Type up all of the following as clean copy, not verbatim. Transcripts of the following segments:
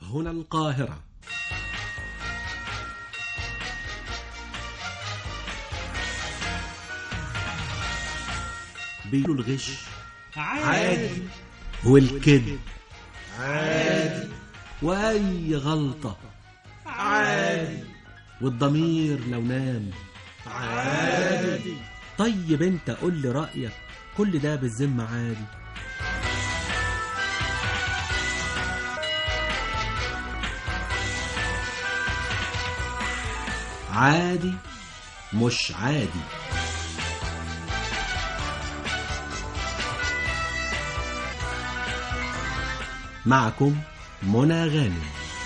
هنا القاهرة. بيقولوا الغش عادي والكذب عادي وأي غلطة عادي والضمير لو نام عادي. طيب انت قول لي رأيك، كل ده بالذمة عادي؟ عادي مش عادي. معكم منى غانم.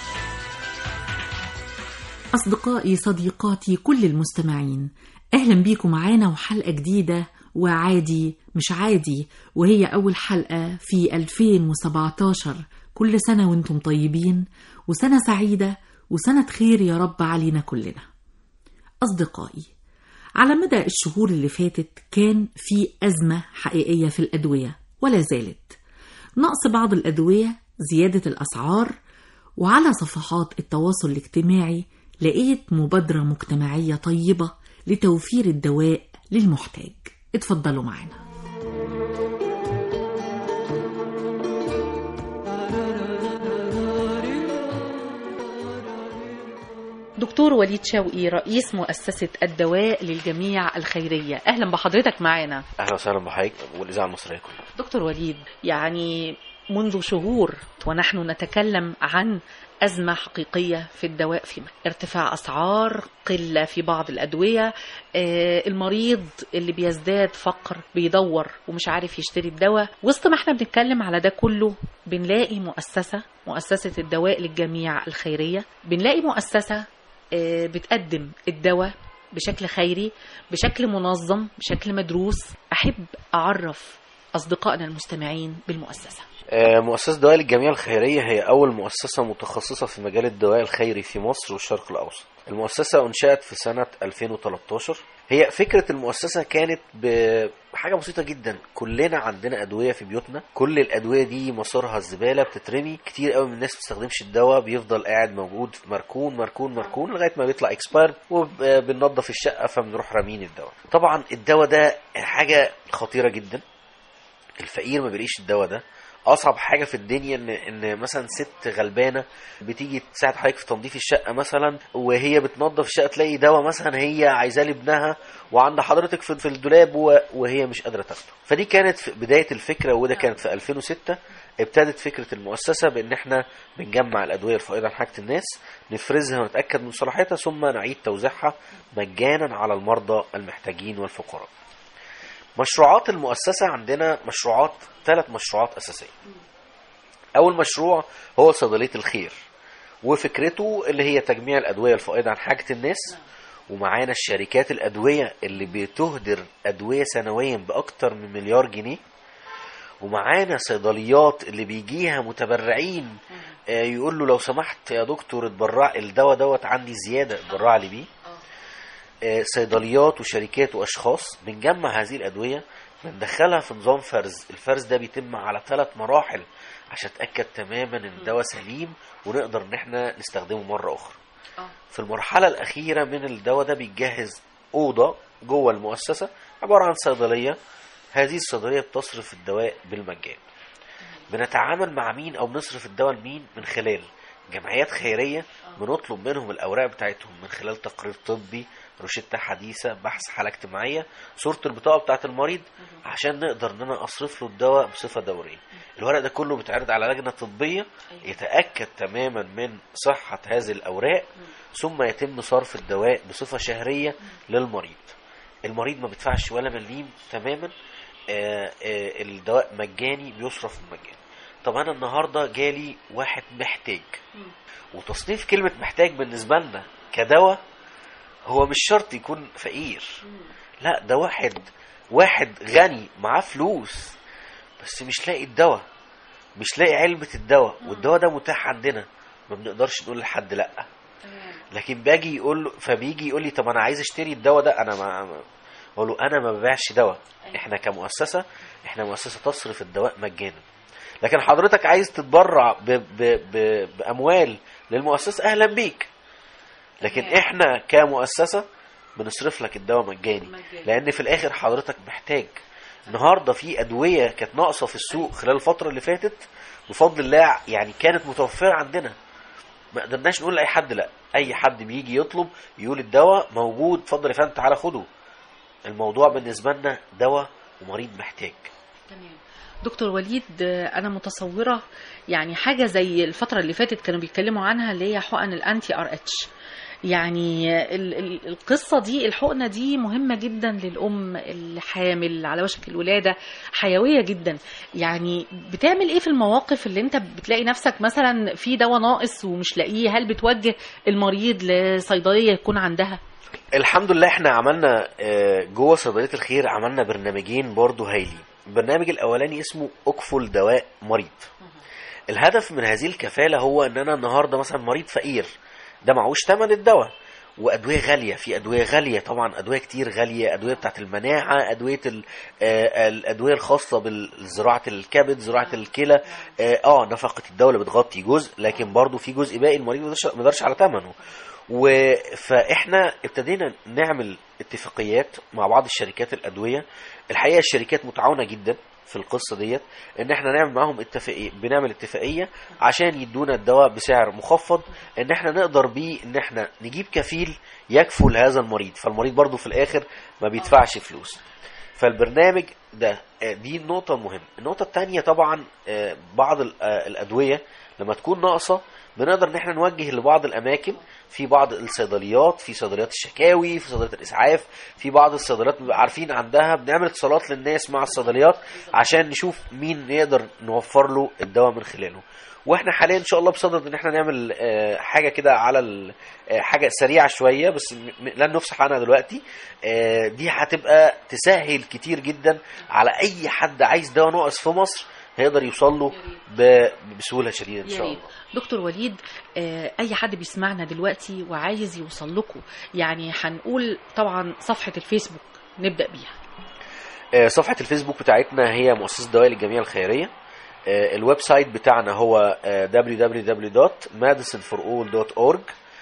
أصدقائي صديقاتي كل المستمعين، أهلا بيكم معانا وحلقة جديدة وعادي مش عادي، وهي أول حلقة في 2017. كل سنة وانتم طيبين، وسنة سعيدة وسنة خير يا رب علينا كلنا. أصدقائي، على مدى الشهور اللي فاتت كان في أزمة حقيقية في الأدوية ولا زالت. نقص بعض الأدوية، زيادة الأسعار. وعلى صفحات التواصل الاجتماعي لقيت مبادرة مجتمعية طيبة لتوفير الدواء للمحتاج. اتفضلوا معنا. دكتور وليد شوقي، رئيس مؤسسة الدواء للجميع الخيرية، أهلا بحضرتك معنا. أهلا وسهلا بحضرتك والإذاعة المصرية كلها. دكتور وليد، يعني منذ شهور ونحن نتكلم عن أزمة حقيقية في الدواء، في ارتفاع أسعار، قلة في بعض الأدوية، المريض اللي بيزداد فقر بيدور ومش عارف يشتري الدواء. وسط ما احنا بنتكلم على ده كله بنلاقي مؤسسة الدواء للجميع الخيرية، بنلاقي مؤسسة بتقدم الدواء بشكل خيري، بشكل منظم، بشكل مدروس. أحب أعرف أصدقائنا المستمعين بالمؤسسة. مؤسسة الدواء للجميع الخيرية هي أول مؤسسة متخصصة في مجال الدواء الخيري في مصر والشرق الأوسط. المؤسسة أنشأت في سنة 2013. هي فكرة المؤسسة كانت بحاجة بسيطة جدا. كلنا عندنا أدوية في بيوتنا، كل الأدوية دي مصيرها الزبالة، بتترمي. كتير قوي من الناس بتستخدمش الدواء، بيفضل قاعد موجود مركون لغاية ما بيطلع اكسباير، وبننظف الشقة فبنروح رامين الدواء. طبعا الدواء ده حاجة خطيرة جدا. الفقير ما بيلاقيش الدواء ده. اصعب حاجه في الدنيا ان مثلا ست غلبانه بتيجي تساعد حضرتك في تنظيف الشقه مثلا، وهي بتنظف الشقه تلاقي دواء مثلا هي عايزاه لابنها وعند حضرتك في الدولاب وهي مش قادره تاخده. فدي كانت بدايه الفكره، وده كانت في 2006. ابتدت فكره المؤسسه بان احنا بنجمع الادويه الفائضه عن حاجه الناس، نفرزها ونتاكد من صلاحيتها، ثم نعيد توزيعها مجانا على المرضى المحتاجين والفقراء. مشروعات المؤسسة عندنا مشروعات، 3 مشروعات أساسية. أول مشروع هو صيدلية الخير، وفكرته اللي هي تجميع الأدوية الفائضة عن حاجة الناس. ومعانا الشركات الأدوية اللي بتهدر أدوية سنويا بأكتر من مليار جنيه. ومعانا صيدليات اللي بيجيها متبرعين يقول له لو سمحت يا دكتور اتبرع الدواء دوت عندي زيادة، اتبرع لي بيه. صيدليات وشركات واشخاص بنجمع هذه الادويه، بندخلها في نظام فرز. الفرز ده بيتم على 3 مراحل عشان اتاكد تماما ان الدواء سليم ونقدر ان احنا نستخدمه مره اخرى. في المرحله الاخيره من الدواء ده بيتجهز اوضه جوه المؤسسه عباره عن صيدليه. هذه الصيدليه بتصرف الدواء بالمجان. بنتعامل مع مين او بنصرف الدواء لمين؟ من خلال جمعيات خيريه. بنطلب منهم الاوراق بتاعتهم من خلال تقرير طبي، روشتة حديثة، بحث حالة اجتماعية، صورة البطاقة بتاعة المريض، عشان نقدر ان انا اصرف له الدواء بصفة دورية. الورق ده كله بيتعرض على لجنة طبية يتأكد تماما من صحة هذه الأوراق، ثم يتم صرف الدواء بصفة شهرية للمريض. المريض ما بيدفعش ولا مليم تماما. الدواء مجاني، بيصرف مجاني. طب انا النهاردة جالي واحد محتاج، وتصنيف كلمة محتاج بالنسبة لنا كدواء هو مش شرط يكون فقير. لا، ده واحد غني معاه فلوس بس مش لاقي الدواء، مش لاقي علبة الدواء، والدواء ده متاح عندنا، ما بنقدرش نقول لحد لا. لكن باجي فبيجي يقول لي طب انا عايز اشتري الدواء ده، انا ما اقول له انا ما ببيعش دواء. احنا كمؤسسة، احنا مؤسسة تصرف الدواء مجانا. لكن حضرتك عايز تتبرع باموال للمؤسسه، اهلا بيك. لكن احنا كمؤسسه بنصرف لك الدواء مجاني، لان في الاخر حضرتك محتاج. النهارده في ادويه كانت ناقصه في السوق خلال الفتره اللي فاتت، بفضل الله يعني كانت متوفره عندنا، ما قدرناش نقول لاي حد لا. اي حد بيجي يطلب يقول الدواء موجود، اتفضل يا فندم تعالى خده. الموضوع بالنسبه لنا دواء ومريض محتاج. تمام. دكتور وليد، انا متصوره يعني حاجه زي الفتره اللي فاتت كانوا بيتكلموا عنها اللي هي حقن الانتي ار اتش. يعني القصه دي، الحقنه دي مهمه جدا للام الحامل على وشك الولاده، حيويه جدا. يعني بتعمل ايه في المواقف اللي انت بتلاقي نفسك مثلا في دواء ناقص ومش لاقيه؟ هل بتوجه المريض لصيدليه يكون عندها؟ الحمد لله احنا عملنا جوه صيدليه الخير عملنا برنامجين برضو هايلين. البرنامج الاولاني اسمه اكفل دواء مريض. الهدف من هذه الكفاله هو ان انا النهارده مثلا مريض فقير، ده معهوش ثمن الدواء، وادويه غاليه، في ادويه غاليه طبعا، ادويه كتير غاليه، ادويه بتاعه المناعه، ادويه الادويه الخاصه بزراعه الكبد، زراعه الكلى. نفقه الدوله بتغطي جزء، لكن برضو في جزء باقي المريض ما يقدرش على ثمنه. فاحنا ابتدينا نعمل اتفاقيات مع بعض الشركات الادويه. الحقيقه الشركات متعاونه جدا في القصه ديت، ان احنا نعمل معاهم اتفاقيه، بنعمل اتفاقيه عشان يدونا الدواء بسعر مخفض، ان احنا نقدر بيه ان احنا نجيب كفيل يكفل هذا المريض، فالمريض برضو في الاخر ما بيدفعش فلوس. فالبرنامج ده دي النقطه المهمه. النقطه الثانيه طبعا بعض الادويه لما تكون ناقصه بنقدر ان احنا نوجه لبعض الاماكن، في بعض الصيدليات، في صيدليات الشكاوي، في صيدليات الاسعاف، في بعض الصيدليات بنبقى عارفين عندها، بنعمل اتصالات للناس مع الصيدليات عشان نشوف مين نقدر نوفر له الدواء من خلاله. واحنا حاليا ان شاء الله بصدد ان احنا نعمل حاجه كده على حاجه سريعه شويه، بس لن نفصح عنها دلوقتي. دي هتبقى تسهل كتير جدا على اي حد عايز دواء ناقص في مصر، هيقدر يوصل له بسهوله شديده ان شاء الله. دكتور وليد، اي حد بيسمعنا دلوقتي وعايز يوصل لكم، يعني هنقول طبعا صفحه الفيسبوك نبدا بيها. صفحه الفيسبوك بتاعتنا هي مؤسسه دواء للجمعيه الخيريه. الويب سايت بتاعنا هو www.medicineforall.org.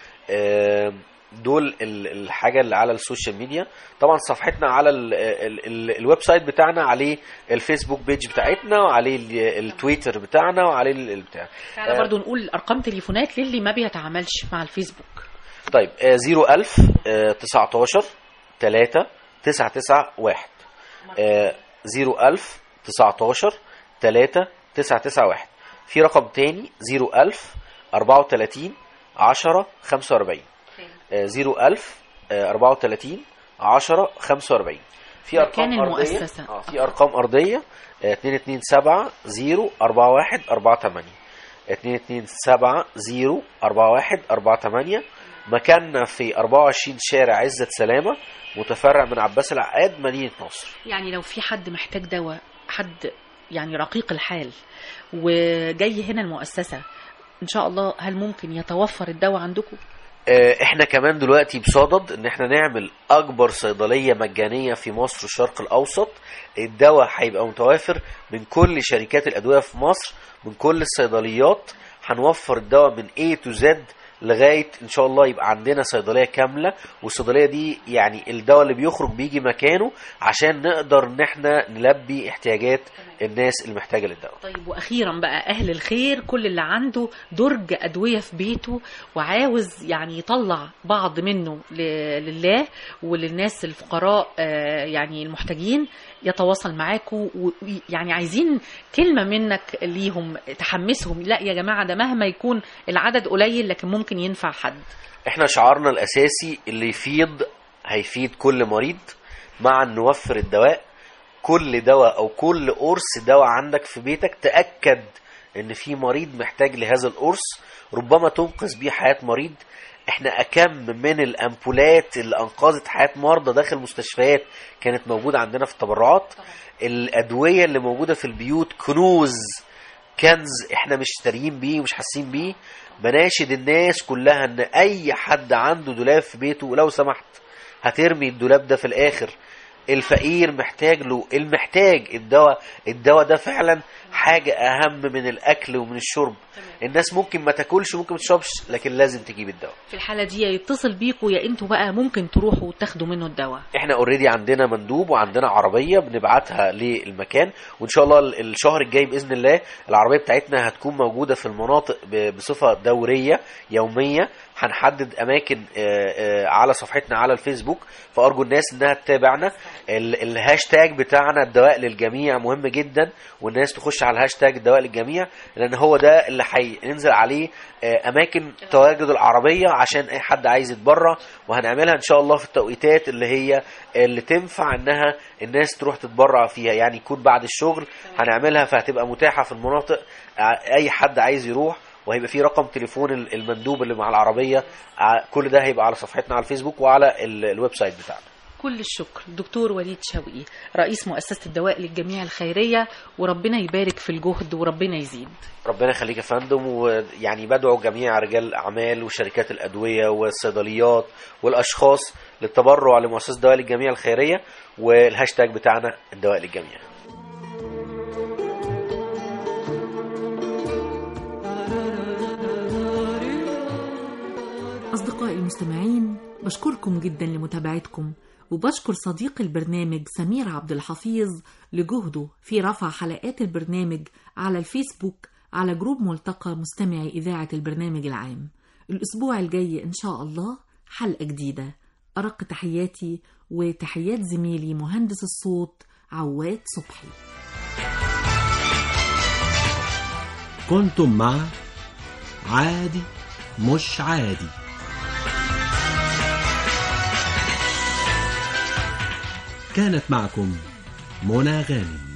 دول الحاجة اللي على السوشيال ميديا. طبعا صفحتنا على الويب سايت بتاعنا، عليه الفيسبوك بيج بتاعتنا، وعليه التويتر بتاعنا، وعليه البتاع. تعالى برضو نقول ارقام تليفونات للي ما بيتعاملش مع الفيسبوك. طيب 01000 19 3 991 01000 19 3 991. في رقم تاني 01000 34 10 45 01000 34 10 45. في ارقام ارضيه، في ارقام ارضيه 227 041 48 227 041 48. مكاننا في 24 شارع عزت سلامه، متفرع من عباس العقاد، مدينه نصر. يعني لو في حد محتاج دواء، حد يعني رقيق الحال وجاي هنا المؤسسه، ان شاء الله هل ممكن يتوفر الدواء عندكم؟ احنا كمان دلوقتي بصدد ان احنا نعمل اكبر صيدليه مجانيه في مصر والشرق الاوسط. الدواء هيبقى متوافر من كل شركات الادويه في مصر، من كل الصيدليات. هنوفر الدواء من A to Z لغايه ان شاء الله يبقى عندنا صيدليه كامله، والصيدليه دي يعني الدواء اللي بيخرج بيجي مكانه عشان نقدر ان احنا نلبي احتياجات الناس اللي محتاجه للدواء. طيب واخيرا بقى، اهل الخير كل اللي عنده درج ادويه في بيته وعاوز يعني يطلع بعض منه لله وللناس الفقراء يعني المحتاجين، يتواصل معاكم ويعني عايزين كلمه منك ليهم تحمسهم، لا يا جماعه ده مهما يكون العدد قليل لكن ممكن ينفع حد. احنا شعارنا الاساسي اللي يفيض هيفيد كل مريض، مع ان نوفر الدواء. كل دواء او كل قرص دواء عندك في بيتك تأكد ان في مريض محتاج لهذا القرص، ربما تنقذ بيه حياة مريض. احنا اكم من الامبولات اللي انقذت حياة مرضى داخل مستشفيات كانت موجودة عندنا في التبرعات. الادوية اللي موجودة في البيوت كنز احنا مش شاريين بيه ومش حاسين بيه. بناشد الناس كلها ان اي حد عنده دولاب في بيته لو سمحت هترمي الدولاب ده في الاخر. الفقير محتاج له، المحتاج الدواء ده فعلا حاجة أهم من الأكل ومن الشرب. الناس ممكن ما تاكلش ممكن ما تشربش، لكن لازم تجيب الدواء. في الحالة دي يتصل بيكوا يا انتوا بقى ممكن تروحوا وتاخدوا منه الدواء؟ احنا اوريدي عندنا مندوب وعندنا عربية بنبعتها للمكان، وان شاء الله الشهر الجاي بإذن الله العربية بتاعتنا هتكون موجودة في المناطق بصفة دورية يومية. هنحدد اماكن على صفحتنا على الفيسبوك، فارجو الناس انها تتابعنا. الهاشتاج بتاعنا الدواء للجميع مهم جدا، والناس تخش على الهاشتاج الدواء للجميع، لان هو ده اللي هينزل عليه اماكن تواجد العربيه عشان اي حد عايز يتبرع. وهنعملها ان شاء الله في التوقيتات اللي تنفع انها الناس تروح تتبرع فيها، يعني يكون بعد الشغل هنعملها، فهتبقى متاحه في المناطق اي حد عايز يروح، وهيبقى في رقم تليفون المندوب اللي مع العربية. كل ده هيبقى على صفحتنا على الفيسبوك وعلى الويب سايت بتاعنا. كل الشكر دكتور وليد شوقي، رئيس مؤسسة الدواء للجميع الخيرية، وربنا يبارك في الجهد وربنا يزيد. ربنا يخليك يا فندم. ويعني بدعو جميع رجال الأعمال وشركات الأدوية والصيدليات والأشخاص للتبرع لمؤسسة الدواء للجميع الخيرية، والهاشتاج بتاعنا الدواء للجميع. أصدقائي المستمعين، بشكركم جدا لمتابعتكم، وبشكر صديق البرنامج سمير عبد الحفيظ لجهده في رفع حلقات البرنامج على الفيسبوك على جروب ملتقى مستمعي إذاعة البرنامج العام. الأسبوع الجاي إن شاء الله حلقة جديدة. أرق تحياتي وتحيات زميلي مهندس الصوت عواد صبحي. كنتم مع عادي مش عادي. كانت معكم منى غانم.